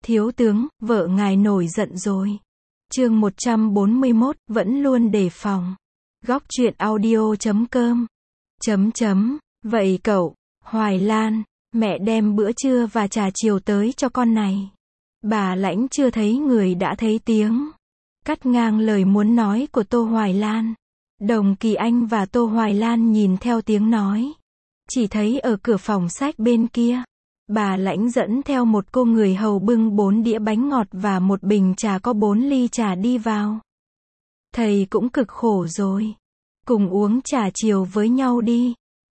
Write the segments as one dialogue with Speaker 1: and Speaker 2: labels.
Speaker 1: Thiếu tướng, vợ ngài nổi giận rồi. Chương 141, vẫn luôn đề phòng. Góc truyện audio.com. Vậy cậu, Hoài Lan, mẹ đem bữa trưa và trà chiều tới cho con này. Bà Lãnh chưa thấy người đã thấy tiếng. Cắt ngang lời muốn nói của Tô Hoài Lan. Đồng Kỳ Anh và Tô Hoài Lan nhìn theo tiếng nói. Chỉ thấy ở cửa phòng sách bên kia, bà Lãnh dẫn theo một cô người hầu bưng 4 đĩa bánh ngọt và một bình trà có 4 ly trà đi vào. Thầy cũng cực khổ rồi. Cùng uống trà chiều với nhau đi.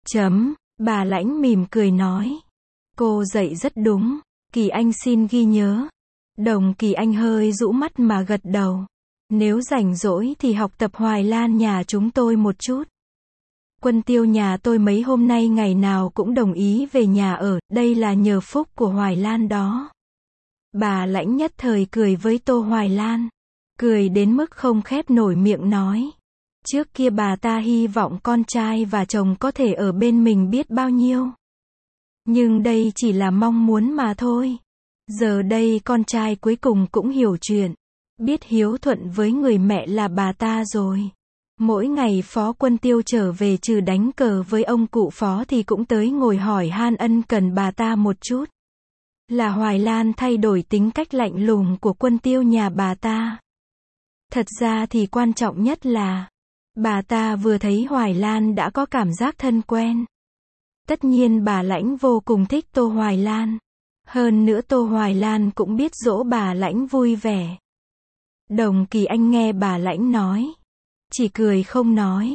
Speaker 1: Bà Lãnh mỉm cười nói. Cô dạy rất đúng. Kỳ Anh xin ghi nhớ. Đồng Kỳ Anh hơi rũ mắt mà gật đầu. Nếu rảnh rỗi thì học tập Hoài Lan nhà chúng tôi một chút. Quân Tiêu nhà tôi mấy hôm nay ngày nào cũng đồng ý về nhà ở, đây là nhờ phúc của Hoài Lan đó. Bà Lãnh nhất thời cười với Tô Hoài Lan. Cười đến mức không khép nổi miệng nói. Trước kia bà ta hy vọng con trai và chồng có thể ở bên mình biết bao nhiêu. Nhưng đây chỉ là mong muốn mà thôi. Giờ đây con trai cuối cùng cũng hiểu chuyện. Biết hiếu thuận với người mẹ là bà ta rồi. Mỗi ngày Phó Quân Tiêu trở về trừ đánh cờ với ông cụ Phó thì cũng tới ngồi hỏi han ân cần bà ta một chút. Là Hoài Lan thay đổi tính cách lạnh lùng của Quân Tiêu nhà bà ta. Thật ra thì quan trọng nhất là bà ta vừa thấy Hoài Lan đã có cảm giác thân quen. Tất nhiên bà Lãnh vô cùng thích Tô Hoài Lan. Hơn nữa Tô Hoài Lan cũng biết dỗ bà Lãnh vui vẻ. Đồng Kỳ Anh nghe bà Lãnh nói. Chỉ cười không nói.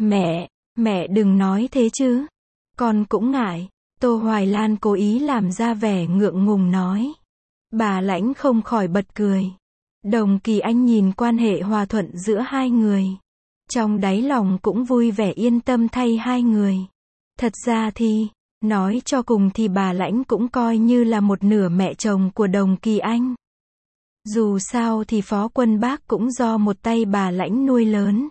Speaker 1: Mẹ đừng nói thế chứ. Con cũng ngại. Tô Hoài Lan cố ý làm ra vẻ ngượng ngùng nói. Bà Lãnh không khỏi bật cười. Đồng Kỳ Anh nhìn quan hệ hòa thuận giữa hai người. Trong đáy lòng cũng vui vẻ yên tâm thay hai người. Thật ra thì, nói cho cùng thì bà Lãnh cũng coi như là một nửa mẹ chồng của Đồng Kỳ Anh. Dù sao thì Phó Quân Bác cũng do một tay bà Lãnh nuôi lớn.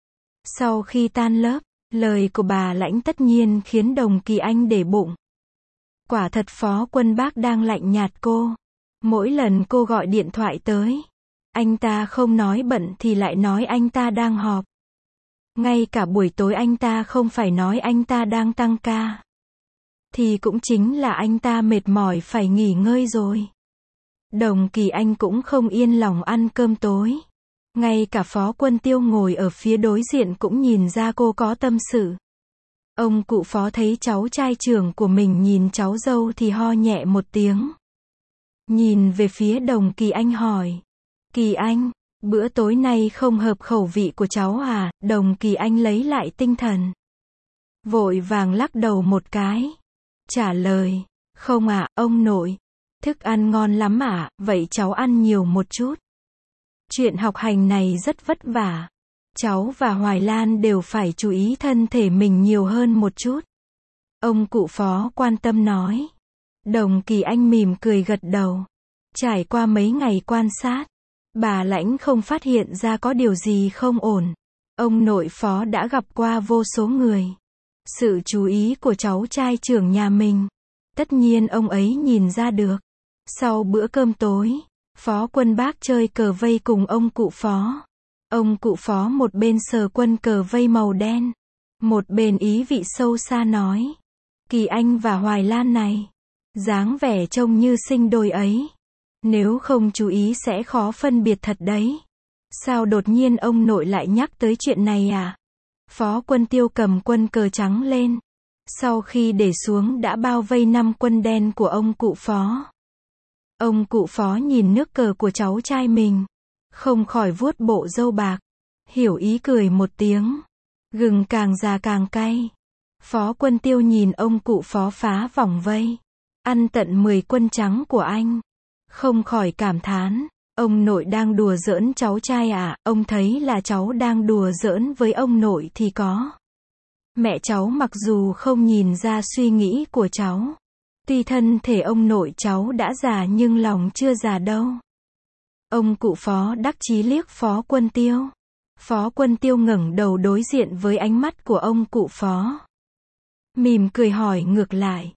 Speaker 1: Sau khi tan lớp, lời của bà Lãnh tất nhiên khiến Đồng Kỳ Anh để bụng. Quả thật Phó Quân Bác đang lạnh nhạt cô. Mỗi lần cô gọi điện thoại tới, anh ta không nói bận thì lại nói anh ta đang họp. Ngay cả buổi tối anh ta không phải nói anh ta đang tăng ca. Thì cũng chính là anh ta mệt mỏi phải nghỉ ngơi rồi. Đồng Kỳ Anh cũng không yên lòng ăn cơm tối. Ngay cả Phó Quân Tiêu ngồi ở phía đối diện cũng nhìn ra cô có tâm sự. Ông cụ Phó thấy cháu trai trưởng của mình nhìn cháu dâu thì ho nhẹ một tiếng. Nhìn về phía Đồng Kỳ Anh hỏi. Kỳ Anh, bữa tối nay không hợp khẩu vị của cháu à? Đồng Kỳ Anh lấy lại tinh thần. Vội vàng lắc đầu một cái. Trả lời. Không ạ, ông nội. Thức ăn ngon lắm ạ, vậy cháu ăn nhiều một chút. Chuyện học hành này rất vất vả. Cháu và Hoài Lan đều phải chú ý thân thể mình nhiều hơn một chút. Ông cụ Phó quan tâm nói. Đồng Kỳ Anh mỉm cười gật đầu. Trải qua mấy ngày quan sát, bà Lãnh không phát hiện ra có điều gì không ổn. Ông nội Phó đã gặp qua vô số người. Sự chú ý của cháu trai trưởng nhà mình, tất nhiên ông ấy nhìn ra được. Sau bữa cơm tối, Phó Quân Bác chơi cờ vây cùng ông cụ Phó. Ông cụ Phó một bên sờ quân cờ vây màu đen, một bên ý vị sâu xa nói. Kỳ Anh và Hoài Lan này, dáng vẻ trông như sinh đôi ấy. Nếu không chú ý sẽ khó phân biệt thật đấy. Sao đột nhiên ông nội lại nhắc tới chuyện này à? Phó Quân Tiêu cầm quân cờ trắng lên. Sau khi để xuống đã bao vây 5 quân đen của ông cụ Phó. Ông cụ Phó nhìn nước cờ của cháu trai mình, không khỏi vuốt bộ râu bạc. Hiểu ý cười một tiếng. Gừng càng già càng cay. Phó Quân Tiêu nhìn ông cụ Phó phá vòng vây, ăn tận 10 quân trắng của anh. Không khỏi cảm thán. Ông nội đang đùa giỡn cháu trai à? Ông thấy là cháu đang đùa giỡn với ông nội thì có. Mẹ cháu mặc dù không nhìn ra suy nghĩ của cháu. Tuy thân thể ông nội cháu đã già nhưng lòng chưa già đâu. Ông cụ Phó đắc chí liếc Phó Quân Tiêu. Phó Quân Tiêu ngẩng đầu đối diện với ánh mắt của ông cụ Phó. Mỉm cười hỏi ngược lại.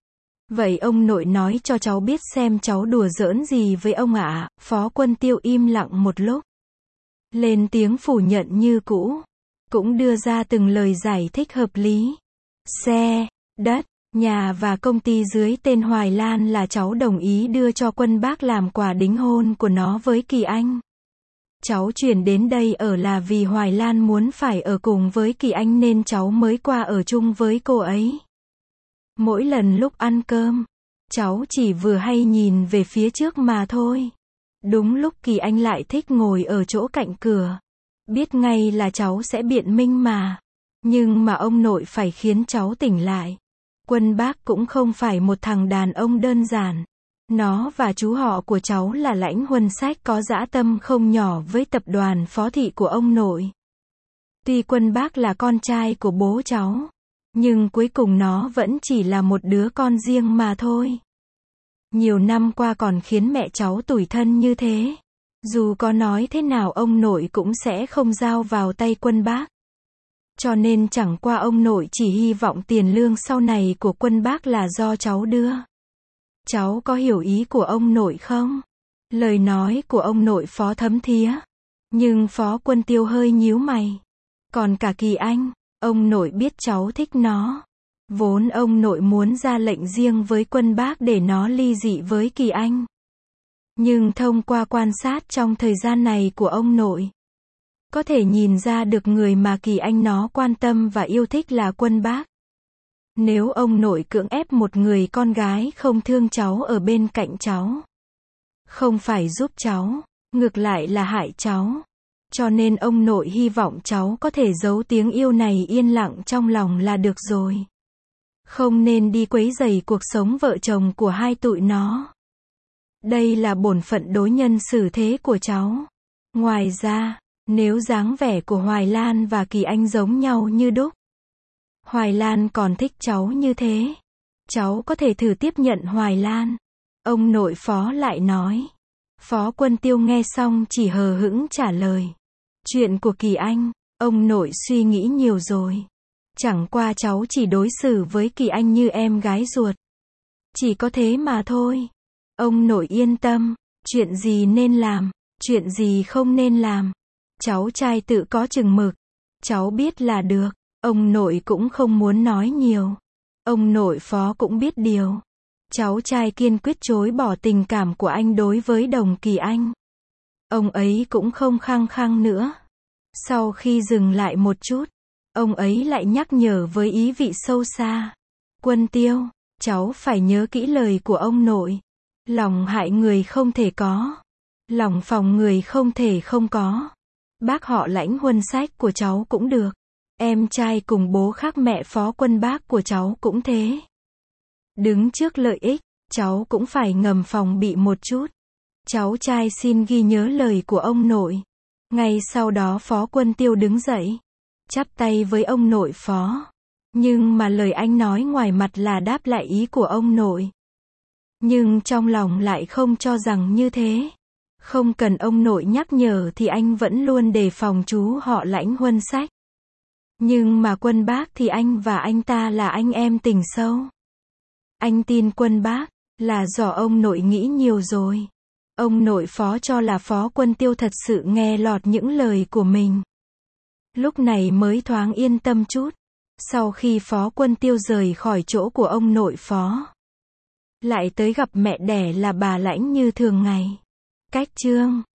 Speaker 1: Vậy ông nội nói cho cháu biết xem cháu đùa giỡn gì với ông ạ. Phó Quân Tiêu im lặng một lúc. Lên tiếng phủ nhận như cũ. Cũng đưa ra từng lời giải thích hợp lý. Xe, đất, nhà và công ty dưới tên Hoài Lan là cháu đồng ý đưa cho Quân Bác làm quà đính hôn của nó với Kỳ Anh. Cháu chuyển đến đây ở là vì Hoài Lan muốn phải ở cùng với Kỳ Anh nên cháu mới qua ở chung với cô ấy. Mỗi lần lúc ăn cơm, cháu chỉ vừa hay nhìn về phía trước mà thôi. Đúng lúc Kỳ Anh lại thích ngồi ở chỗ cạnh cửa. Biết ngay là cháu sẽ biện minh mà. Nhưng mà ông nội phải khiến cháu tỉnh lại. Quân Bác cũng không phải một thằng đàn ông đơn giản. Nó và chú họ của cháu là Lãnh Huân Sách có dã tâm không nhỏ với tập đoàn Phó Thị của ông nội. Tuy Quân Bác là con trai của bố cháu, nhưng cuối cùng nó vẫn chỉ là một đứa con riêng mà thôi. Nhiều năm qua còn khiến mẹ cháu tủi thân như thế. Dù có nói thế nào ông nội cũng sẽ không giao vào tay Quân Bác. Cho nên chẳng qua ông nội chỉ hy vọng tiền lương sau này của Quân Bác là do cháu đưa. Cháu có hiểu ý của ông nội không? Lời nói của ông nội Phó thấm thía. Nhưng Phó Quân Tiêu hơi nhíu mày. Còn cả Kỳ Anh, ông nội biết cháu thích nó. Vốn ông nội muốn ra lệnh riêng với Quân Bác để nó ly dị với Kỳ Anh. Nhưng thông qua quan sát trong thời gian này của ông nội, có thể nhìn ra được người mà Kỳ Anh nó quan tâm và yêu thích là Quân Bác. Nếu ông nội cưỡng ép một người con gái không thương cháu ở bên cạnh cháu, không phải giúp cháu, ngược lại là hại cháu. Cho nên ông nội hy vọng cháu có thể giấu tiếng yêu này yên lặng trong lòng là được rồi. Không nên đi quấy rầy cuộc sống vợ chồng của hai tụi nó. Đây là bổn phận đối nhân xử thế của cháu. Ngoài ra, nếu dáng vẻ của Hoài Lan và Kỳ Anh giống nhau như đúc, Hoài Lan còn thích cháu như thế, cháu có thể thử tiếp nhận Hoài Lan. Ông nội Phó lại nói. Phó Quân Tiêu nghe xong chỉ hờ hững trả lời. Chuyện của Kỳ Anh, ông nội suy nghĩ nhiều rồi. Chẳng qua cháu chỉ đối xử với Kỳ Anh như em gái ruột. Chỉ có thế mà thôi. Ông nội yên tâm, chuyện gì nên làm, chuyện gì không nên làm. Cháu trai tự có chừng mực. Cháu biết là được. Ông nội cũng không muốn nói nhiều. Ông nội Phó cũng biết điều. Cháu trai kiên quyết chối bỏ tình cảm của anh đối với Đồng Kỳ Anh. Ông ấy cũng không khăng khăng nữa. Sau khi dừng lại một chút, ông ấy lại nhắc nhở với ý vị sâu xa. Quân Tiêu, cháu phải nhớ kỹ lời của ông nội. Lòng hại người không thể có. Lòng phòng người không thể không có. Bác họ Lãnh Huân Sách của cháu cũng được. Em trai cùng bố khác mẹ Phó Quân Bác của cháu cũng thế. Đứng trước lợi ích, cháu cũng phải ngầm phòng bị một chút. Cháu trai xin ghi nhớ lời của ông nội. Ngay sau đó Phó Quân Tiêu đứng dậy, chắp tay với ông nội Phó. Nhưng mà lời anh nói ngoài mặt là đáp lại ý của ông nội. Nhưng trong lòng lại không cho rằng như thế. Không cần ông nội nhắc nhở thì anh vẫn luôn đề phòng chú họ Lãnh Huân Sách. Nhưng mà Quân Bác thì anh và anh ta là anh em tình sâu. Anh tin Quân Bác, là do ông nội nghĩ nhiều rồi. Ông nội Phó cho là Phó Quân Tiêu thật sự nghe lọt những lời của mình. Lúc này mới thoáng yên tâm chút. Sau khi Phó Quân Tiêu rời khỏi chỗ của ông nội Phó, lại tới gặp mẹ đẻ là bà Lãnh như thường ngày. Cách chương